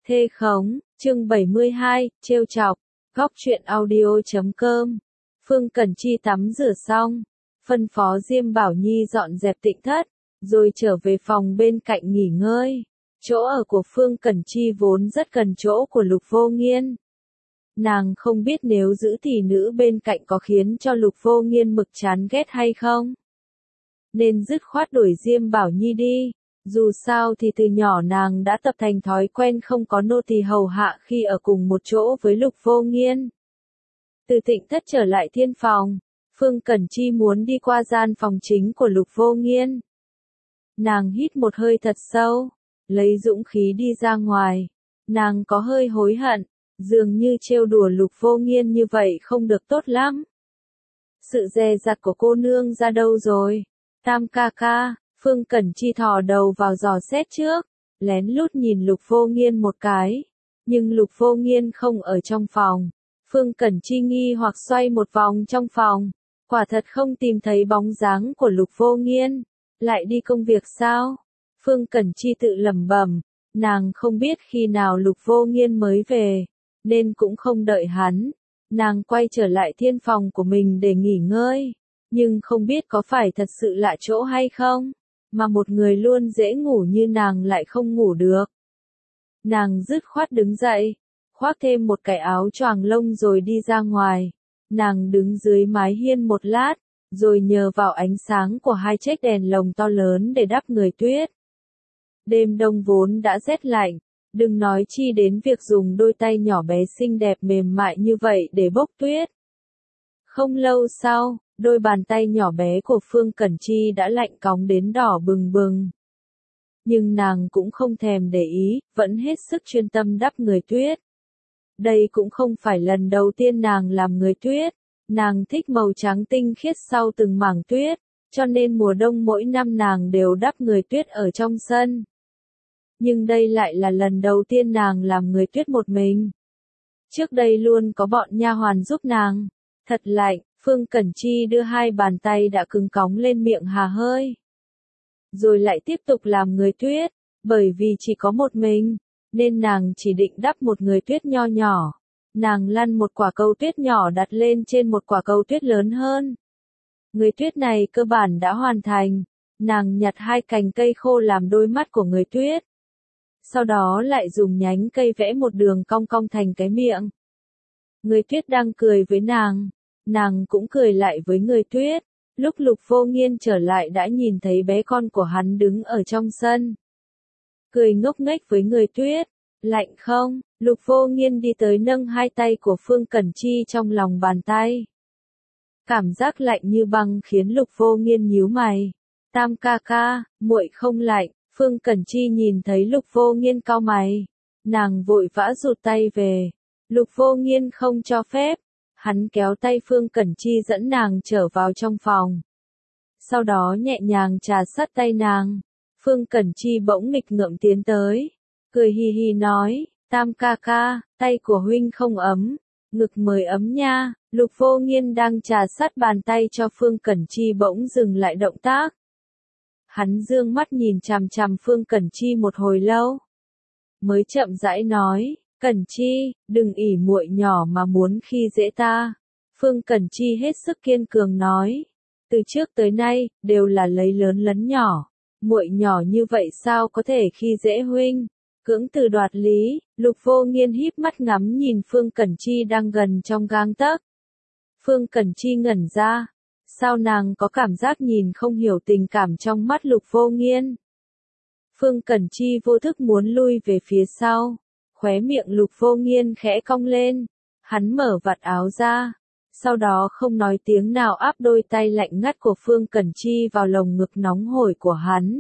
Thê khống, chương 72, trêu chọc, góc truyện audio.com. Phương Cẩn Chi tắm rửa xong, phân phó Diêm Bảo Nhi dọn dẹp tịnh thất, rồi trở về phòng bên cạnh nghỉ ngơi. Chỗ ở của Phương Cẩn Chi vốn rất gần chỗ của Lục Vô Nghiên. Nàng không biết nếu giữ tỷ nữ bên cạnh có khiến cho Lục Vô Nghiên mực chán ghét hay không. Nên dứt khoát đuổi Diêm Bảo Nhi đi. Dù sao thì từ nhỏ nàng đã tập thành thói quen không có nô tỳ hầu hạ khi ở cùng một chỗ với Lục Vô Nghiên. Từ tịnh thất trở lại thiên phòng, Phương Cẩn Chi muốn đi qua gian phòng chính của Lục Vô Nghiên. Nàng hít một hơi thật sâu, lấy dũng khí đi ra ngoài. Nàng có hơi hối hận, dường như trêu đùa Lục Vô Nghiên như vậy không được tốt lắm. Sự dè dặt của cô nương ra đâu rồi? Tam ca ca. Phương Cẩn Chi thò đầu vào dò xét trước, lén lút nhìn Lục Vô Nghiên một cái. Nhưng Lục Vô Nghiên không ở trong phòng. Phương Cẩn Chi nghi hoặc xoay một vòng trong phòng. Quả thật không tìm thấy bóng dáng của Lục Vô Nghiên. Lại đi công việc sao? Phương Cẩn Chi tự lẩm bẩm. Nàng không biết khi nào Lục Vô Nghiên mới về, nên cũng không đợi hắn. Nàng quay trở lại thiên phòng của mình để nghỉ ngơi. Nhưng không biết có phải thật sự lạ chỗ hay không, mà một người luôn dễ ngủ như nàng lại không ngủ được. Nàng dứt khoát đứng dậy, khoác thêm một cái áo choàng lông rồi đi ra ngoài. Nàng đứng dưới mái hiên một lát, rồi nhờ vào ánh sáng của hai chiếc đèn lồng to lớn để đắp người tuyết. Đêm đông vốn đã rét lạnh, đừng nói chi đến việc dùng đôi tay nhỏ bé xinh đẹp mềm mại như vậy để bốc tuyết. Không lâu sau, đôi bàn tay nhỏ bé của Phương Cẩn Chi đã lạnh cóng đến đỏ bừng bừng. Nhưng nàng cũng không thèm để ý, vẫn hết sức chuyên tâm đắp người tuyết. Đây cũng không phải lần đầu tiên nàng làm người tuyết. Nàng thích màu trắng tinh khiết sau từng mảng tuyết, cho nên mùa đông mỗi năm nàng đều đắp người tuyết ở trong sân. Nhưng đây lại là lần đầu tiên nàng làm người tuyết một mình. Trước đây luôn có bọn nha hoàn giúp nàng. Thật lạnh. Phương Cẩn Chi đưa hai bàn tay đã cứng cóng lên miệng hà hơi. Rồi lại tiếp tục làm người tuyết, bởi vì chỉ có một mình, nên nàng chỉ định đắp một người tuyết nho nhỏ. Nàng lăn một quả cầu tuyết nhỏ đặt lên trên một quả cầu tuyết lớn hơn. Người tuyết này cơ bản đã hoàn thành. Nàng nhặt hai cành cây khô làm đôi mắt của người tuyết. Sau đó lại dùng nhánh cây vẽ một đường cong cong thành cái miệng. Người tuyết đang cười với nàng. Nàng cũng cười lại với người tuyết. Lúc Lục Vô Nghiên trở lại đã nhìn thấy bé con của hắn đứng ở trong sân. Cười ngốc nghếch với người tuyết. Lạnh không? Lục Vô Nghiên đi tới nâng hai tay của Phương Cẩn Chi trong lòng bàn tay. Cảm giác lạnh như băng khiến Lục Vô Nghiên nhíu mày. Tam ca ca, muội không lạnh. Phương Cẩn Chi nhìn thấy Lục Vô Nghiên cau mày. Nàng vội vã rụt tay về. Lục Vô Nghiên không cho phép. Hắn kéo tay Phương Cẩn Chi dẫn nàng trở vào trong phòng. Sau đó nhẹ nhàng trà sát tay nàng. Phương Cẩn Chi bỗng nghịch ngợm tiến tới. Cười hì hì nói, Tam ca ca, tay của huynh không ấm. Ngực mới ấm nha. Lục Vô Nghiên đang trà sát bàn tay cho Phương Cẩn Chi bỗng dừng lại động tác. Hắn dương mắt nhìn chằm chằm Phương Cẩn Chi một hồi lâu. Mới chậm rãi nói. Cẩn Chi, đừng ỉ muội nhỏ mà muốn khi dễ ta. Phương Cẩn Chi hết sức kiên cường nói. Từ trước tới nay, đều là lấy lớn lấn nhỏ. Muội nhỏ như vậy sao có thể khi dễ huynh? Cưỡng từ đoạt lý. Lục Vô Nghiên híp mắt ngắm nhìn Phương Cẩn Chi đang gần trong gang tấc. Phương Cẩn Chi ngẩn ra. Sao nàng có cảm giác nhìn không hiểu tình cảm trong mắt Lục Vô Nghiên? Phương Cẩn Chi vô thức muốn lui về phía sau. Khóe miệng Lục Vô Nghiên khẽ cong lên. Hắn mở vạt áo ra. Sau đó không nói tiếng nào áp đôi tay lạnh ngắt của Phương Cẩn Chi vào lồng ngực nóng hổi của hắn.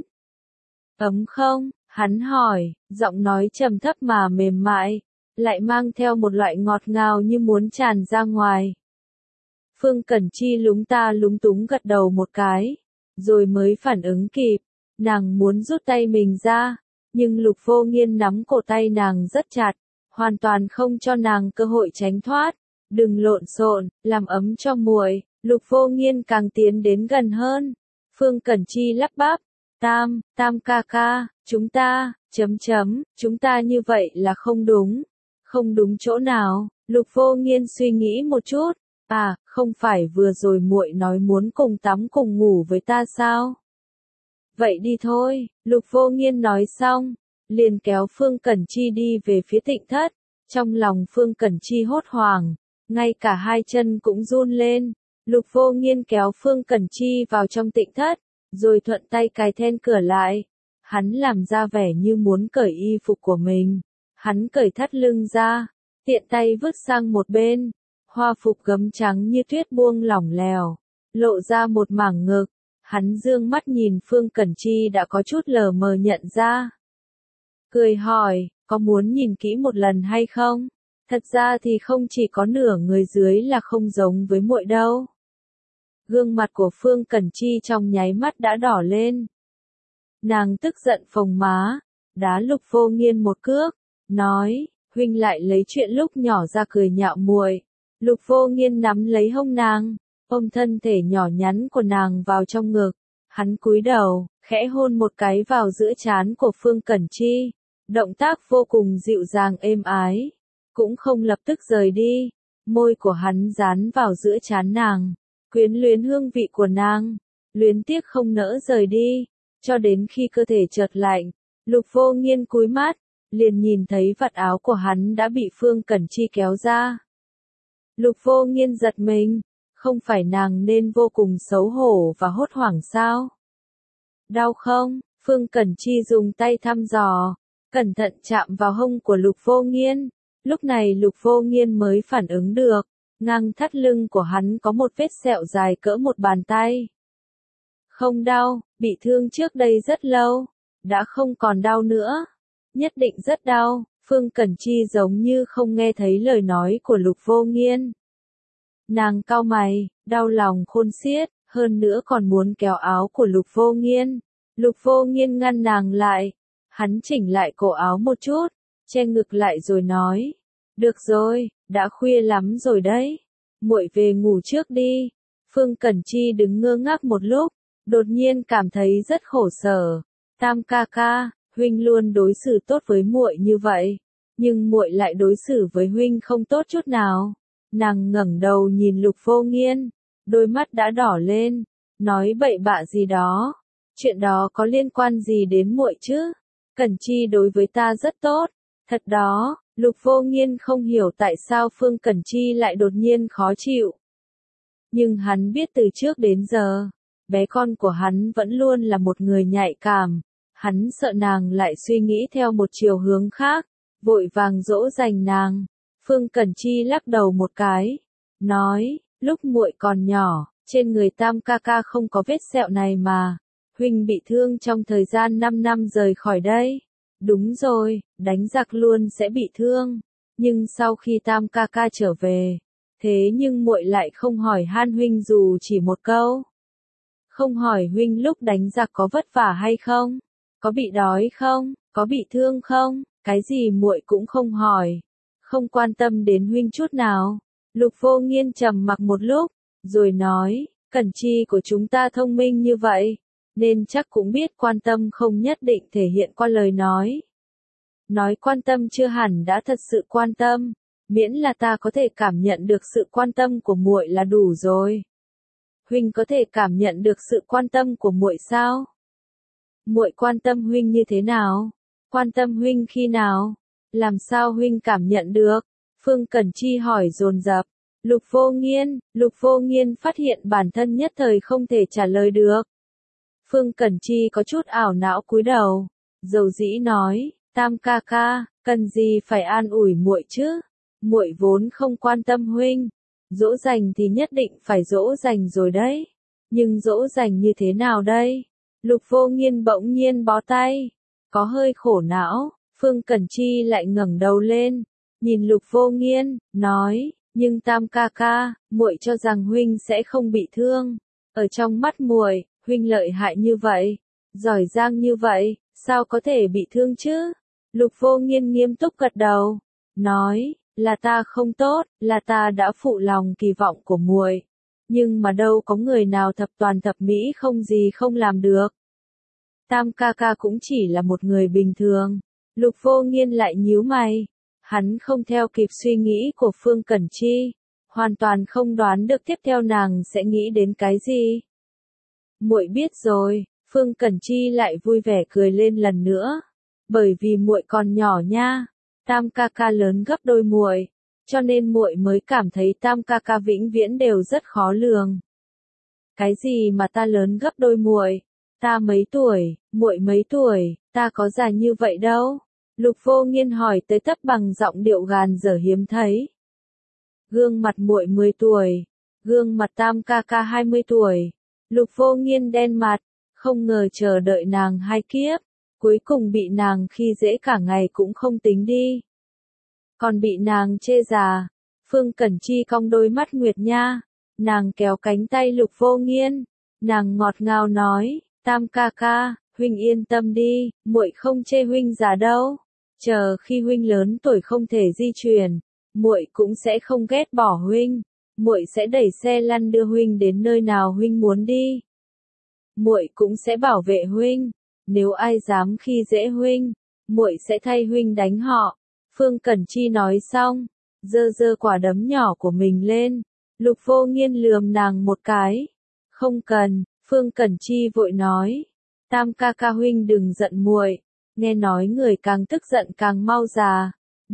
Ấm không? Hắn hỏi, giọng nói trầm thấp mà mềm mại, lại mang theo một loại ngọt ngào như muốn tràn ra ngoài. Phương Cẩn Chi lúng ta lúng túng gật đầu một cái, rồi mới phản ứng kịp. Nàng muốn rút tay mình ra. Nhưng Lục Vô Nghiên nắm cổ tay nàng rất chặt, hoàn toàn không cho nàng cơ hội tránh thoát. Đừng lộn xộn, làm ấm cho muội. Lục Vô Nghiên càng tiến đến gần hơn. Phương Cẩn Chi lắp bắp, Tam ca ca, chúng ta như vậy là không đúng. Không đúng chỗ nào? Lục Vô Nghiên suy nghĩ một chút. À, không phải vừa rồi muội nói muốn cùng tắm cùng ngủ với ta sao? Vậy đi thôi, Lục Vô Nghiên nói xong, liền kéo Phương Cẩn Chi đi về phía Tịnh thất. Trong lòng Phương Cẩn Chi hốt hoảng, ngay cả hai chân cũng run lên. Lục Vô Nghiên kéo Phương Cẩn Chi vào trong Tịnh thất, rồi thuận tay cài then cửa lại. Hắn làm ra vẻ như muốn cởi y phục của mình. Hắn cởi thắt lưng ra, tiện tay vứt sang một bên. Hoa phục gấm trắng như tuyết buông lỏng lẻo, lộ ra một mảng ngực. Hắn dương mắt nhìn Phương Cẩn Chi đã có chút lờ mờ nhận ra. Cười hỏi, có muốn nhìn kỹ một lần hay không? Thật ra thì không chỉ có nửa người dưới là không giống với muội đâu. Gương mặt của Phương Cẩn Chi trong nháy mắt đã đỏ lên. Nàng tức giận phồng má, đá Lục Vô Nghiên một cước, nói, huynh lại lấy chuyện lúc nhỏ ra cười nhạo muội. Lục Vô Nghiên nắm lấy hông nàng, ôm thân thể nhỏ nhắn của nàng vào trong ngực. Hắn cúi đầu, khẽ hôn một cái vào giữa trán của Phương Cẩn Chi. Động tác vô cùng dịu dàng êm ái, cũng không lập tức rời đi. Môi của hắn dán vào giữa trán nàng, quyến luyến hương vị của nàng, luyến tiếc không nỡ rời đi, cho đến khi cơ thể chợt lạnh. Lục Vô Nghiên cúi mắt, liền nhìn thấy vạt áo của hắn đã bị Phương Cẩn Chi kéo ra. Lục Vô Nghiên giật mình, không phải nàng nên vô cùng xấu hổ và hốt hoảng sao? Đau không? Phương Cẩn Chi dùng tay thăm dò, cẩn thận chạm vào hông của Lục Vô Nghiên. Lúc này Lục Vô Nghiên mới phản ứng được, ngang thắt lưng của hắn có một vết sẹo dài cỡ một bàn tay. Không đau, bị thương trước đây rất lâu, đã không còn đau nữa. Nhất định rất đau. Phương Cẩn Chi giống như không nghe thấy lời nói của Lục Vô Nghiên. Nàng cau mày, đau lòng khôn xiết, hơn nữa còn muốn kéo áo của Lục Vô Nghiên. Lục Vô Nghiên ngăn nàng lại, hắn chỉnh lại cổ áo một chút, che ngực lại rồi nói, được rồi, đã khuya lắm rồi đấy, muội về ngủ trước đi. Phương Cẩn Chi đứng ngơ ngác một lúc, đột nhiên cảm thấy rất khổ sở. Tam ca ca, huynh luôn đối xử tốt với muội như vậy, nhưng muội lại đối xử với huynh không tốt chút nào. Nàng ngẩng đầu nhìn Lục Vô Nghiên, đôi mắt đã đỏ lên, nói bậy bạ gì đó. Chuyện đó có liên quan gì đến muội chứ? Cẩn Chi đối với ta rất tốt, thật đó. Lục Vô Nghiên không hiểu tại sao Phương Cẩn Chi lại đột nhiên khó chịu. Nhưng hắn biết từ trước đến giờ, bé con của hắn vẫn luôn là một người nhạy cảm. Hắn sợ nàng lại suy nghĩ theo một chiều hướng khác, vội vàng dỗ dành nàng. Phương Cẩn Chi lắc đầu một cái, nói, lúc muội còn nhỏ, trên người Tam ca ca không có vết sẹo này mà. Huynh bị thương trong thời gian 5 năm rời khỏi đây. Đúng rồi, đánh giặc luôn sẽ bị thương. Nhưng sau khi Tam ca ca trở về, thế nhưng muội lại không hỏi han huynh dù chỉ một câu. Không hỏi huynh lúc đánh giặc có vất vả hay không, có bị đói không, có bị thương không, cái gì muội cũng không hỏi, không quan tâm đến huynh chút nào. Lục Vô Nghiên trầm mặc một lúc, rồi nói, Cẩn Chi của chúng ta thông minh như vậy, nên chắc cũng biết quan tâm không nhất định thể hiện qua lời nói. Nói quan tâm chưa hẳn đã thật sự quan tâm, miễn là ta có thể cảm nhận được sự quan tâm của muội là đủ rồi. Huynh có thể cảm nhận được sự quan tâm của muội sao? Muội quan tâm huynh như thế nào? Quan tâm huynh khi nào? Làm sao huynh cảm nhận được? Phương Cẩn Chi hỏi dồn dập. Lục Vô Nghiên phát hiện bản thân nhất thời không thể trả lời được. Phương Cẩn Chi có chút ảo não cúi đầu, dầu dĩ nói, Tam ca ca, cần gì phải an ủi muội chứ? Muội vốn không quan tâm huynh, dỗ dành thì nhất định phải dỗ dành rồi đấy. Nhưng dỗ dành như thế nào đây? Lục Vô Nghiên bỗng nhiên bó tay, có hơi khổ não. Phương Cẩn Chi lại ngẩng đầu lên, nhìn Lục Vô Nghiên, nói, nhưng Tam ca ca, muội cho rằng huynh sẽ không bị thương. Ở trong mắt muội, huynh lợi hại như vậy, giỏi giang như vậy, sao có thể bị thương chứ? Lục Vô Nghiên nghiêm túc gật đầu, nói, là ta không tốt, là ta đã phụ lòng kỳ vọng của muội. Nhưng mà đâu có người nào thập toàn thập mỹ không gì không làm được. Tam ca ca cũng chỉ là một người bình thường. Lục Vô Nghiên lại nhíu mày. Hắn không theo kịp suy nghĩ của Phương Cẩn Chi. Hoàn toàn không đoán được tiếp theo nàng sẽ nghĩ đến cái gì. Muội biết rồi, Phương Cẩn Chi lại vui vẻ cười lên lần nữa. Bởi vì muội còn nhỏ nha, Tam ca ca lớn gấp đôi muội, cho nên muội mới cảm thấy Tam ca ca vĩnh viễn đều rất khó lường. Cái gì mà ta lớn gấp đôi muội? Ta mấy tuổi, muội mấy tuổi, ta có già như vậy đâu. Lục Vô Nghiên hỏi tới tấp bằng giọng điệu gàn dở hiếm thấy. Gương mặt muội 10 tuổi, gương mặt Tam ca ca 20 tuổi. Lục Vô Nghiên đen mặt, không ngờ chờ đợi nàng 2 kiếp, cuối cùng bị nàng khi dễ cả ngày cũng không tính đi. Còn bị nàng chê già. Phương Cẩn Chi cong đôi mắt nguyệt nha, nàng kéo cánh tay Lục Vô Nghiên, nàng ngọt ngào nói, Tam ca ca, huynh yên tâm đi, muội không chê huynh già đâu. Chờ khi huynh lớn tuổi không thể di chuyển, muội cũng sẽ không ghét bỏ huynh, muội sẽ đẩy xe lăn đưa huynh đến nơi nào huynh muốn đi. Muội cũng sẽ bảo vệ huynh, nếu ai dám khi dễ huynh, muội sẽ thay huynh đánh họ. Phương Cẩn Chi nói xong, giơ giơ quả đấm nhỏ của mình lên. Lục Vô Nghiên lườm nàng một cái. Không cần, Phương Cẩn Chi vội nói. Tam ca ca huynh đừng giận muội, nghe nói người càng tức giận càng mau già.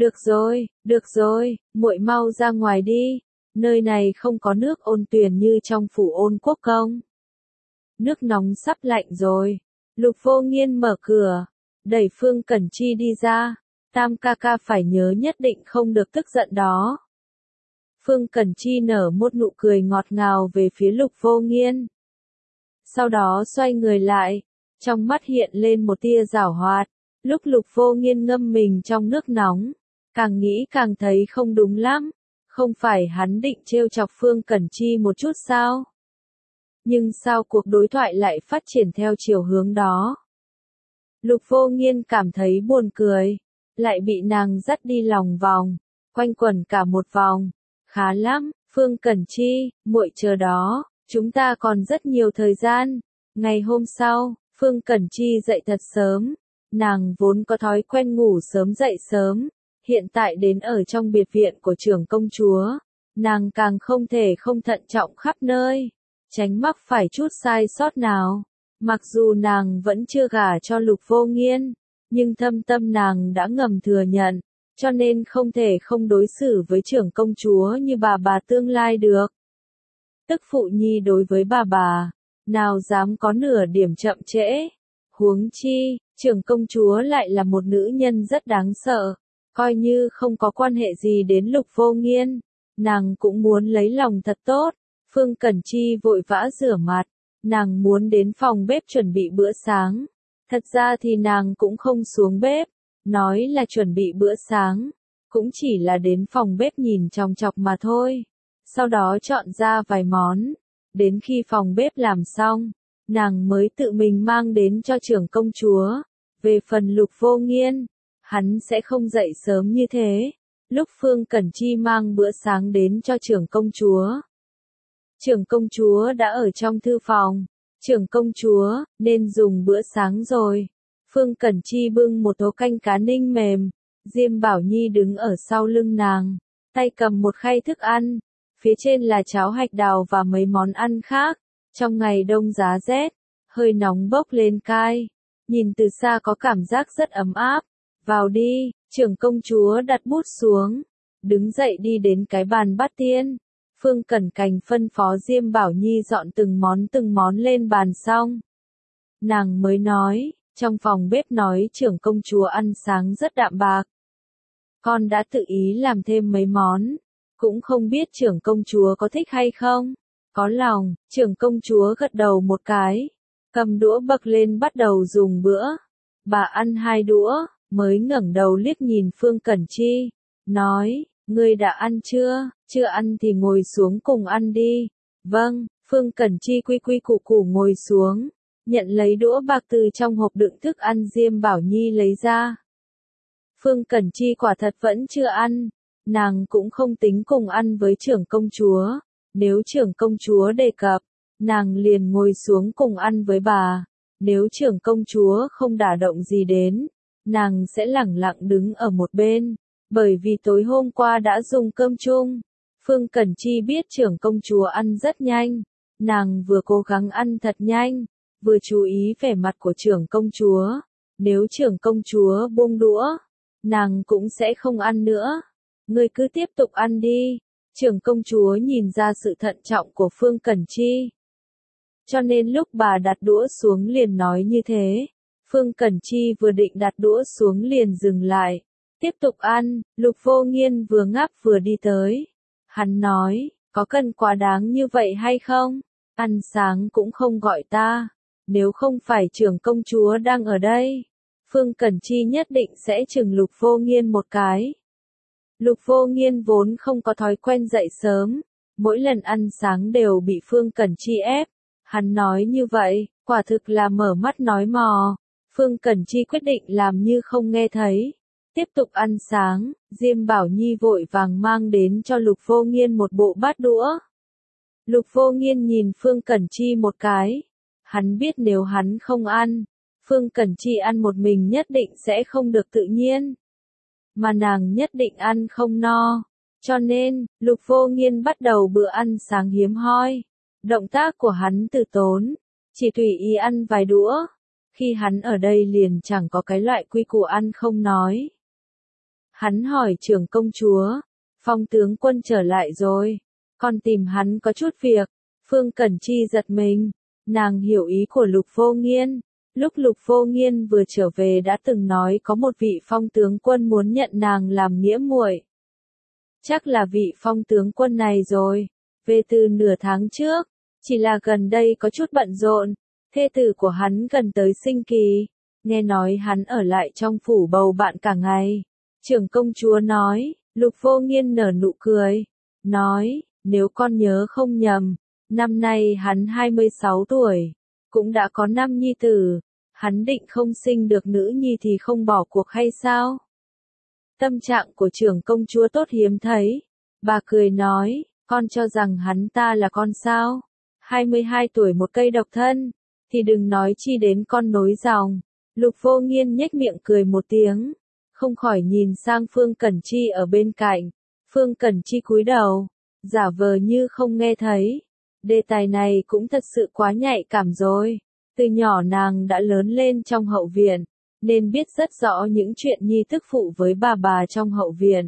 Được rồi, muội mau ra ngoài đi, nơi này không có nước ôn tuyền như trong phủ Ôn Quốc Công. Nước nóng sắp lạnh rồi. Lục Vô Nghiên mở cửa, đẩy Phương Cẩn Chi đi ra. Tam ca ca phải nhớ nhất định không được tức giận đó. Phương Cẩn Chi nở một nụ cười ngọt ngào về phía Lục Vô Nghiên. Sau đó xoay người lại, trong mắt hiện lên một tia giảo hoạt. Lúc Lục Vô Nghiên ngâm mình trong nước nóng, càng nghĩ càng thấy không đúng lắm. Không phải hắn định trêu chọc Phương Cẩn Chi một chút sao? Nhưng sao cuộc đối thoại lại phát triển theo chiều hướng đó? Lục Vô Nghiên cảm thấy buồn cười, lại bị nàng dắt đi lòng vòng, quanh quẩn cả một vòng. Khá lắm, Phương Cẩn Chi, muội chờ đó, chúng ta còn rất nhiều thời gian. Ngày hôm sau, Phương Cẩn Chi dậy thật sớm. Nàng vốn có thói quen ngủ sớm dậy sớm, hiện tại đến ở trong biệt viện của trưởng công chúa, nàng càng không thể không thận trọng khắp nơi, tránh mắc phải chút sai sót nào. Mặc dù nàng vẫn chưa gả cho Lục Vô Nghiên, nhưng thâm tâm nàng đã ngầm thừa nhận, cho nên không thể không đối xử với trưởng công chúa như bà tương lai được. Tức phụ nhi đối với bà, nào dám có nửa điểm chậm trễ. Huống chi, trưởng công chúa lại là một nữ nhân rất đáng sợ, coi như không có quan hệ gì đến Lục Vô Nghiên, nàng cũng muốn lấy lòng thật tốt. Phương Cẩn Chi vội vã rửa mặt, nàng muốn đến phòng bếp chuẩn bị bữa sáng. Thật ra thì nàng cũng không xuống bếp, nói là chuẩn bị bữa sáng, cũng chỉ là đến phòng bếp nhìn chòng chọc mà thôi. Sau đó chọn ra vài món, đến khi phòng bếp làm xong, nàng mới tự mình mang đến cho trưởng công chúa. Về phần Lục Vô Nghiên, hắn sẽ không dậy sớm như thế. Lúc Phương Cẩn Chi mang bữa sáng đến cho trưởng công chúa đã ở trong thư phòng. Trưởng công chúa, nên dùng bữa sáng rồi. Phương Cẩn Chi bưng một tô canh cá ninh mềm. Diêm Bảo Nhi đứng ở sau lưng nàng, tay cầm một khay thức ăn. Phía trên là cháo hạch đào và mấy món ăn khác. Trong ngày đông giá rét, hơi nóng bốc lên cai. Nhìn từ xa có cảm giác rất ấm áp. Vào đi, trưởng công chúa đặt bút xuống. Đứng dậy đi đến cái bàn bát tiên. Phương Cẩn Cành phân phó Diêm Bảo Nhi dọn từng món lên bàn xong. Nàng mới nói, trong phòng bếp nói trưởng công chúa ăn sáng rất đạm bạc. Con đã tự ý làm thêm mấy món, cũng không biết trưởng công chúa có thích hay không. Có lòng, trưởng công chúa gật đầu một cái, cầm đũa bậc lên bắt đầu dùng bữa. Bà ăn 2 đũa, mới ngẩng đầu liếc nhìn Phương Cẩn Chi, nói, ngươi đã ăn chưa? Chưa ăn thì ngồi xuống cùng ăn đi. Vâng, Phương Cẩn Chi quy quy củ củ ngồi xuống, nhận lấy đũa bạc từ trong hộp đựng thức ăn Diêm Bảo Nhi lấy ra. Phương Cẩn Chi quả thật vẫn chưa ăn, nàng cũng không tính cùng ăn với trưởng công chúa. Nếu trưởng công chúa đề cập, nàng liền ngồi xuống cùng ăn với bà. Nếu trưởng công chúa không đả động gì đến, nàng sẽ lẳng lặng đứng ở một bên, bởi vì tối hôm qua đã dùng cơm chung. Phương Cẩn Chi biết trưởng công chúa ăn rất nhanh, nàng vừa cố gắng ăn thật nhanh, vừa chú ý vẻ mặt của trưởng công chúa. Nếu trưởng công chúa buông đũa, nàng cũng sẽ không ăn nữa. Ngươi cứ tiếp tục ăn đi. Trưởng công chúa nhìn ra sự thận trọng của Phương Cẩn Chi. Cho nên lúc bà đặt đũa xuống liền nói như thế. Phương Cẩn Chi vừa định đặt đũa xuống liền dừng lại. Tiếp tục ăn, Lục Vô Nghiên vừa ngáp vừa đi tới. Hắn nói, có cần quá đáng như vậy hay không? Ăn sáng cũng không gọi ta. Nếu không phải trưởng công chúa đang ở đây, Phương Cẩn Chi nhất định sẽ chừng Lục Vô Nghiên một cái. Lục Vô Nghiên vốn không có thói quen dậy sớm, mỗi lần ăn sáng đều bị Phương Cẩn Chi ép. Hắn nói như vậy, quả thực là mở mắt nói mò. Phương Cẩn Chi quyết định làm như không nghe thấy. Tiếp tục ăn sáng, Diêm Bảo Nhi vội vàng mang đến cho Lục Vô Nghiên một bộ bát đũa. Lục Vô Nghiên nhìn Phương Cẩn Chi một cái. Hắn biết nếu hắn không ăn, Phương Cẩn Chi ăn một mình nhất định sẽ không được tự nhiên. Mà nàng nhất định ăn không no. Cho nên, Lục Vô Nghiên bắt đầu bữa ăn sáng hiếm hoi. Động tác của hắn từ tốn, chỉ tùy ý ăn vài đũa. Khi hắn ở đây liền chẳng có cái loại quy củ ăn không nói. Hắn hỏi trưởng công chúa, Phong tướng quân trở lại rồi, con tìm hắn có chút việc. Phương Cẩn Chi giật mình, nàng hiểu ý của Lục Vô Nghiên. Lúc Lục Vô Nghiên vừa trở về đã từng nói có một vị Phong tướng quân muốn nhận nàng làm nghĩa muội. Chắc là vị Phong tướng quân này rồi, về từ nửa tháng trước, chỉ là gần đây có chút bận rộn, thê tử của hắn gần tới sinh kỳ, nghe nói hắn ở lại trong phủ bầu bạn cả ngày. Trưởng công chúa nói, Lục Vô Nghiên nở nụ cười, nói, nếu con nhớ không nhầm, năm nay hắn 26 tuổi, cũng đã có 5 nhi tử, hắn định không sinh được nữ nhi thì không bỏ cuộc hay sao? Tâm trạng của trưởng công chúa tốt hiếm thấy, bà cười nói, con cho rằng hắn ta là con sao? 22 tuổi một cây độc thân, thì đừng nói chi đến con nối dòng. Lục Vô Nghiên nhếch miệng cười một tiếng, không khỏi nhìn sang Phương Cẩn Chi ở bên cạnh. Phương Cẩn Chi cúi đầu, giả vờ như không nghe thấy. Đề tài này cũng thật sự quá nhạy cảm rồi. Từ nhỏ nàng đã lớn lên trong hậu viện, nên biết rất rõ những chuyện nhi tức phụ với bà trong hậu viện.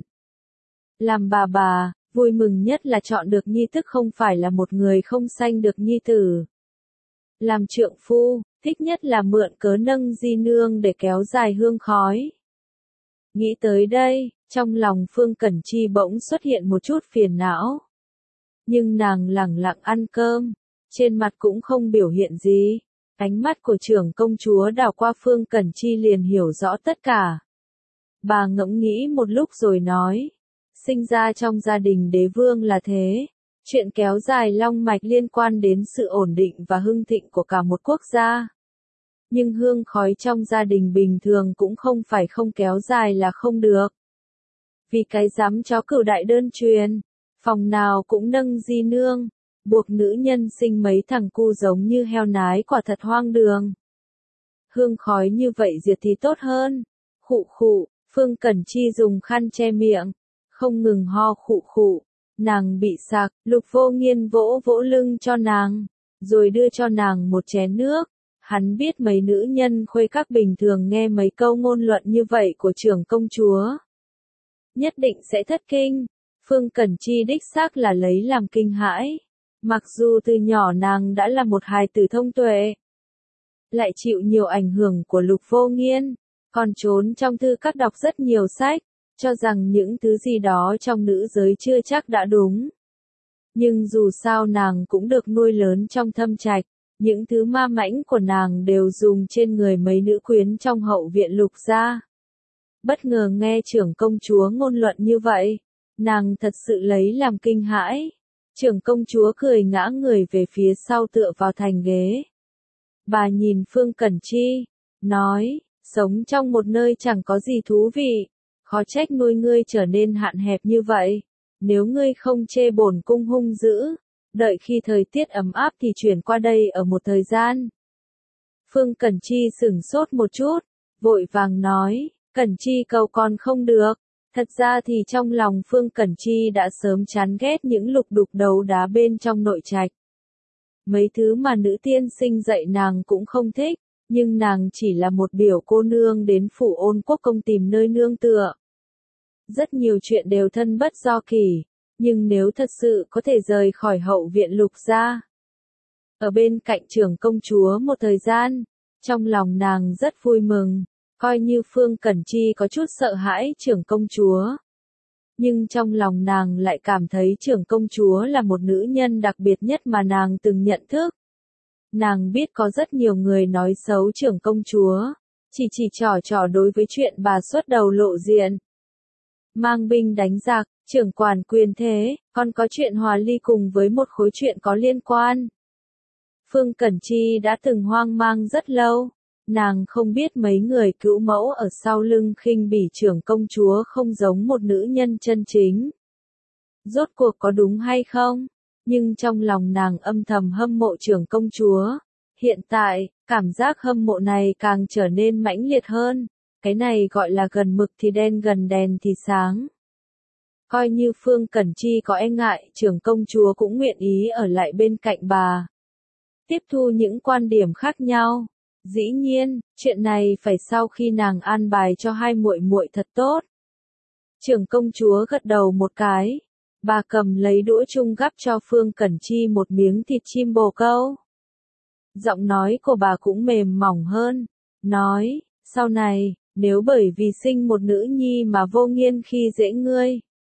Làm bà, vui mừng nhất là chọn được nhi tức không phải là một người không sanh được nhi tử. Làm trượng phu, thích nhất là mượn cớ nâng di nương để kéo dài hương khói. Nghĩ tới đây, trong lòng Phương Cẩn Chi bỗng xuất hiện một chút phiền não. Nhưng nàng lẳng lặng ăn cơm, trên mặt cũng không biểu hiện gì. Ánh mắt của trưởng công chúa đảo qua Phương Cẩn Chi liền hiểu rõ tất cả. Bà ngẫm nghĩ một lúc rồi nói, sinh ra trong gia đình đế vương là thế, chuyện kéo dài long mạch liên quan đến sự ổn định và hưng thịnh của cả một quốc gia. Nhưng hương khói trong gia đình bình thường cũng không phải không kéo dài là không được. Vì cái dám chó cửu đại đơn truyền, phòng nào cũng nâng di nương, buộc nữ nhân sinh mấy thằng cu giống như heo nái quả thật hoang đường. Hương khói như vậy diệt thì tốt hơn. Khụ khụ, Phương Cẩn Chi dùng khăn che miệng, không ngừng ho khụ khụ. Nàng bị sặc, Lục Vô Nghiên vỗ vỗ lưng cho nàng, rồi đưa cho nàng một chén nước. Hắn biết mấy nữ nhân khuê các bình thường nghe mấy câu ngôn luận như vậy của trưởng công chúa, nhất định sẽ thất kinh. Phương Cẩn Chi đích xác là lấy làm kinh hãi. Mặc dù từ nhỏ nàng đã là một hài tử thông tuệ, lại chịu nhiều ảnh hưởng của Lục Vô Nghiên, còn trốn trong thư các đọc rất nhiều sách, cho rằng những thứ gì đó trong nữ giới chưa chắc đã đúng. Nhưng dù sao nàng cũng được nuôi lớn trong thâm trạch, những thứ ma mãnh của nàng đều dùng trên người mấy nữ quyến trong hậu viện Lục gia. Bất ngờ nghe trưởng công chúa ngôn luận như vậy, nàng thật sự lấy làm kinh hãi. Trưởng công chúa cười ngã người về phía sau tựa vào thành ghế. Bà nhìn Phương Cẩn Chi, nói, sống trong một nơi chẳng có gì thú vị, khó trách nuôi ngươi trở nên hạn hẹp như vậy. Nếu ngươi không chê bổn cung hung dữ, đợi khi thời tiết ấm áp thì chuyển qua đây ở một thời gian. Phương Cẩn Chi sửng sốt một chút, vội vàng nói, Cẩn Chi cầu con không được. Thật ra thì trong lòng Phương Cẩn Chi đã sớm chán ghét những lục đục đấu đá bên trong nội trạch. Mấy thứ mà nữ tiên sinh dạy nàng cũng không thích, nhưng nàng chỉ là một biểu cô nương đến phủ Ôn Quốc công tìm nơi nương tựa. Rất nhiều chuyện đều thân bất do kỳ, nhưng nếu thật sự có thể rời khỏi hậu viện Lục gia, ở bên cạnh trưởng công chúa một thời gian, trong lòng nàng rất vui mừng, coi như Phương Cẩn Chi có chút sợ hãi trưởng công chúa. Nhưng trong lòng nàng lại cảm thấy trưởng công chúa là một nữ nhân đặc biệt nhất mà nàng từng nhận thức. Nàng biết có rất nhiều người nói xấu trưởng công chúa, chỉ trò đối với chuyện bà xuất đầu lộ diện. Mang binh đánh giặc, trưởng quản quyền thế, còn có chuyện hòa ly cùng với một khối chuyện có liên quan. Phương Cẩn Chi đã từng hoang mang rất lâu, nàng không biết mấy người cữu mẫu ở sau lưng khinh bỉ trưởng công chúa không giống một nữ nhân chân chính. Rốt cuộc có đúng hay không? Nhưng trong lòng nàng âm thầm hâm mộ trưởng công chúa. Hiện tại, cảm giác hâm mộ này càng trở nên mãnh liệt hơn. Cái này gọi là gần mực thì đen gần đèn thì sáng. Coi như Phương Cẩn Chi có e ngại, trưởng công chúa cũng nguyện ý ở lại bên cạnh bà. Tiếp thu những quan điểm khác nhau. Dĩ nhiên, chuyện này phải sau khi nàng an bài cho hai muội muội thật tốt. Trưởng công chúa gật đầu một cái. Bà cầm lấy đũa chung gắp cho Phương Cẩn Chi một miếng thịt chim bồ câu. Giọng nói của bà cũng mềm mỏng hơn. Nói, sau này, nếu bởi vì sinh một nữ nhi mà vô nghiên khi dễ ngươi.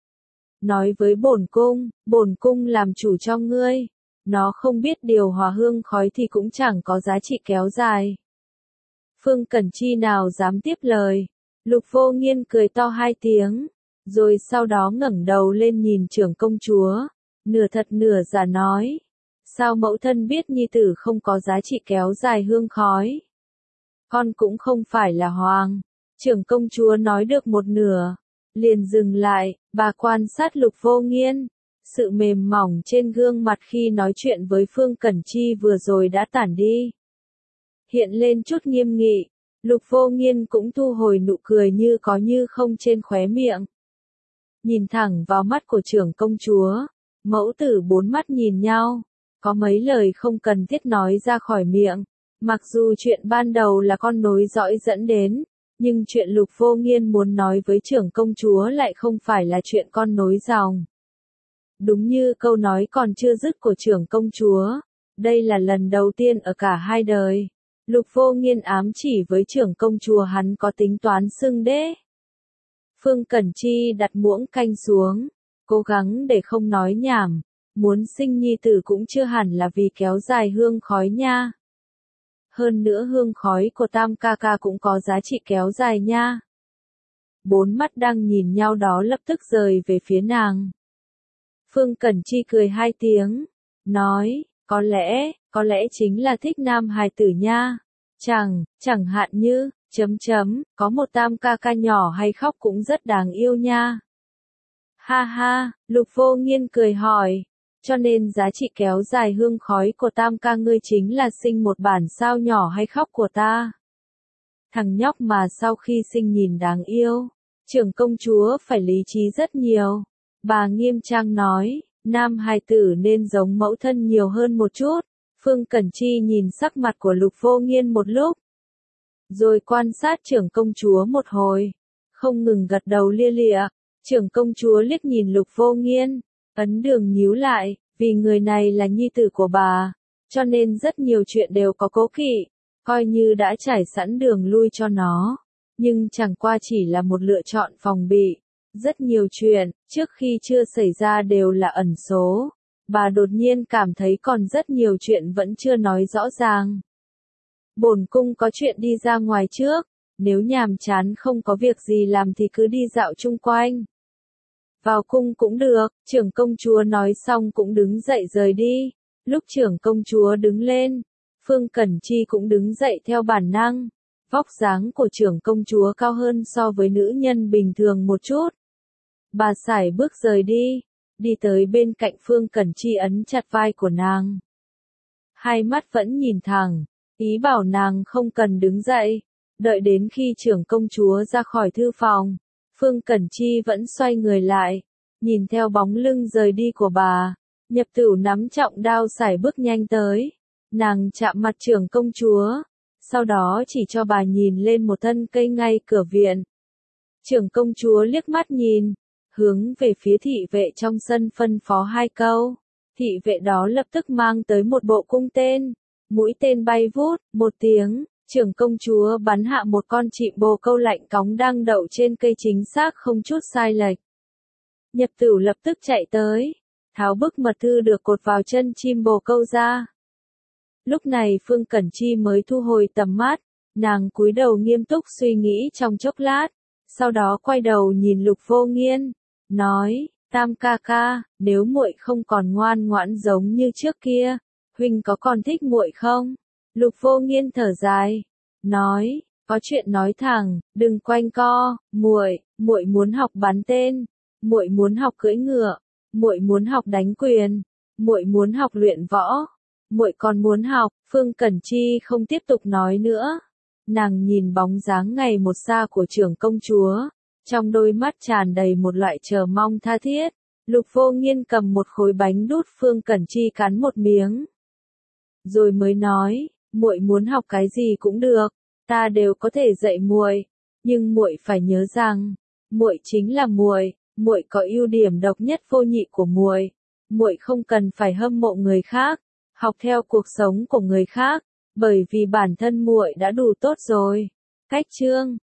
Nói với bổn cung làm chủ cho ngươi. Nó không biết điều hòa hương khói thì cũng chẳng có giá trị kéo dài. Phương Cẩn Chi nào dám tiếp lời. Lục Vô Nghiên cười to hai tiếng, rồi sau đó ngẩng đầu lên nhìn trưởng công chúa, nửa thật nửa giả nói. Sao mẫu thân biết nhi tử không có giá trị kéo dài hương khói? Con cũng không phải là hoàng. Trưởng công chúa nói được một nửa, liền dừng lại, bà quan sát Lục Vô Nghiên. Sự mềm mỏng trên gương mặt khi nói chuyện với Phương Cẩn Chi vừa rồi đã tản đi. Hiện lên chút nghiêm nghị, Lục Vô Nghiên cũng thu hồi nụ cười như có như không trên khóe miệng. Nhìn thẳng vào mắt của trưởng công chúa, mẫu tử bốn mắt nhìn nhau, có mấy lời không cần thiết nói ra khỏi miệng. Mặc dù chuyện ban đầu là con nối dõi dẫn đến, nhưng chuyện Lục Vô Nghiên muốn nói với trưởng công chúa lại không phải là chuyện con nối dòng. Đúng như câu nói còn chưa dứt của trưởng công chúa, đây là lần đầu tiên ở cả hai đời. Lục Vô Nghiên ám chỉ với trưởng công chúa hắn có tính toán xưng đế. Phương Cẩn Chi đặt muỗng canh xuống, cố gắng để không nói nhảm, muốn sinh nhi tử cũng chưa hẳn là vì kéo dài hương khói nha. Hơn nữa hương khói của Tam ca ca cũng có giá trị kéo dài nha. Bốn mắt đang nhìn nhau đó lập tức rời về phía nàng. Phương Cẩn Chi cười hai tiếng, nói, có lẽ chính là thích nam hài tử nha. Chẳng hạn như, có một Tam ca ca nhỏ hay khóc cũng rất đáng yêu nha. Ha ha, Lục Vô Nghiên cười hỏi, cho nên giá trị kéo dài hương khói của Tam ca ngươi chính là sinh một bản sao nhỏ hay khóc của ta. Thằng nhóc mà sau khi sinh nhìn đáng yêu, trưởng công chúa phải lý trí rất nhiều. Bà nghiêm trang nói, nam hài tử nên giống mẫu thân nhiều hơn một chút. Phương Cẩn Chi nhìn sắc mặt của Lục Vô Nghiên một lúc, rồi quan sát trưởng công chúa một hồi, không ngừng gật đầu lia lịa. Trưởng công chúa liếc nhìn Lục Vô Nghiên, ấn đường nhíu lại, vì người này là nhi tử của bà, cho nên rất nhiều chuyện đều có cố kỵ, coi như đã trải sẵn đường lui cho nó, nhưng chẳng qua chỉ là một lựa chọn phòng bị. Rất nhiều chuyện, trước khi chưa xảy ra đều là ẩn số. Bà đột nhiên cảm thấy còn rất nhiều chuyện vẫn chưa nói rõ ràng. Bổn cung có chuyện đi ra ngoài trước, nếu nhàm chán không có việc gì làm thì cứ đi dạo chung quanh. Vào cung cũng được, trưởng công chúa nói xong cũng đứng dậy rời đi. Lúc trưởng công chúa đứng lên, Phương Cẩn Chi cũng đứng dậy theo bản năng. Vóc dáng của trưởng công chúa cao hơn so với nữ nhân bình thường một chút. Bà sải bước rời đi tới bên cạnh Phương Cẩn Chi ấn chặt vai của nàng. Hai mắt vẫn nhìn thẳng, ý bảo nàng không cần đứng dậy. Đợi đến khi trưởng công chúa ra khỏi thư phòng, Phương Cẩn Chi vẫn xoay người lại, nhìn theo bóng lưng rời đi của bà. Nhập Tửu nắm trọng đao sải bước nhanh tới, nàng chạm mặt trưởng công chúa, sau đó chỉ cho bà nhìn lên một thân cây ngay cửa viện. Trưởng công chúa liếc mắt nhìn, hướng về phía thị vệ trong sân phân phó 2 câu. Thị vệ đó lập tức mang tới một bộ cung tên, mũi tên bay vút, một tiếng, trưởng công chúa bắn hạ một con chim bồ câu lạnh cóng đang đậu trên cây chính xác không chút sai lệch. Nhập Tửu lập tức chạy tới, tháo bức mật thư được cột vào chân chim bồ câu ra. Lúc này Phương Cẩn Chi mới thu hồi tầm mắt, nàng cúi đầu nghiêm túc suy nghĩ trong chốc lát, sau đó quay đầu nhìn Lục Vô Nghiên, nói, Tam ca ca, nếu muội không còn ngoan ngoãn giống như trước kia, huynh có còn thích muội không? Lục Vô Nghiên thở dài, nói, có chuyện nói thẳng, đừng quanh co, muội muốn học bắn tên, muội muốn học cưỡi ngựa, muội muốn học đánh quyền, muội muốn học luyện võ, muội còn muốn học. Phương Cẩn Chi không tiếp tục nói nữa. Nàng nhìn bóng dáng ngày một xa của trưởng công chúa, trong đôi mắt tràn đầy một loại chờ mong tha thiết. Lục Vô Nghiên cầm một khối bánh đút Phương Cẩn Chi cắn một miếng, rồi mới nói, muội muốn học cái gì cũng được, ta đều có thể dạy muội, nhưng muội phải nhớ rằng, muội chính là muội, muội có ưu điểm độc nhất vô nhị của muội, muội không cần phải hâm mộ người khác, học theo cuộc sống của người khác, bởi vì bản thân muội đã đủ tốt rồi. Cách chương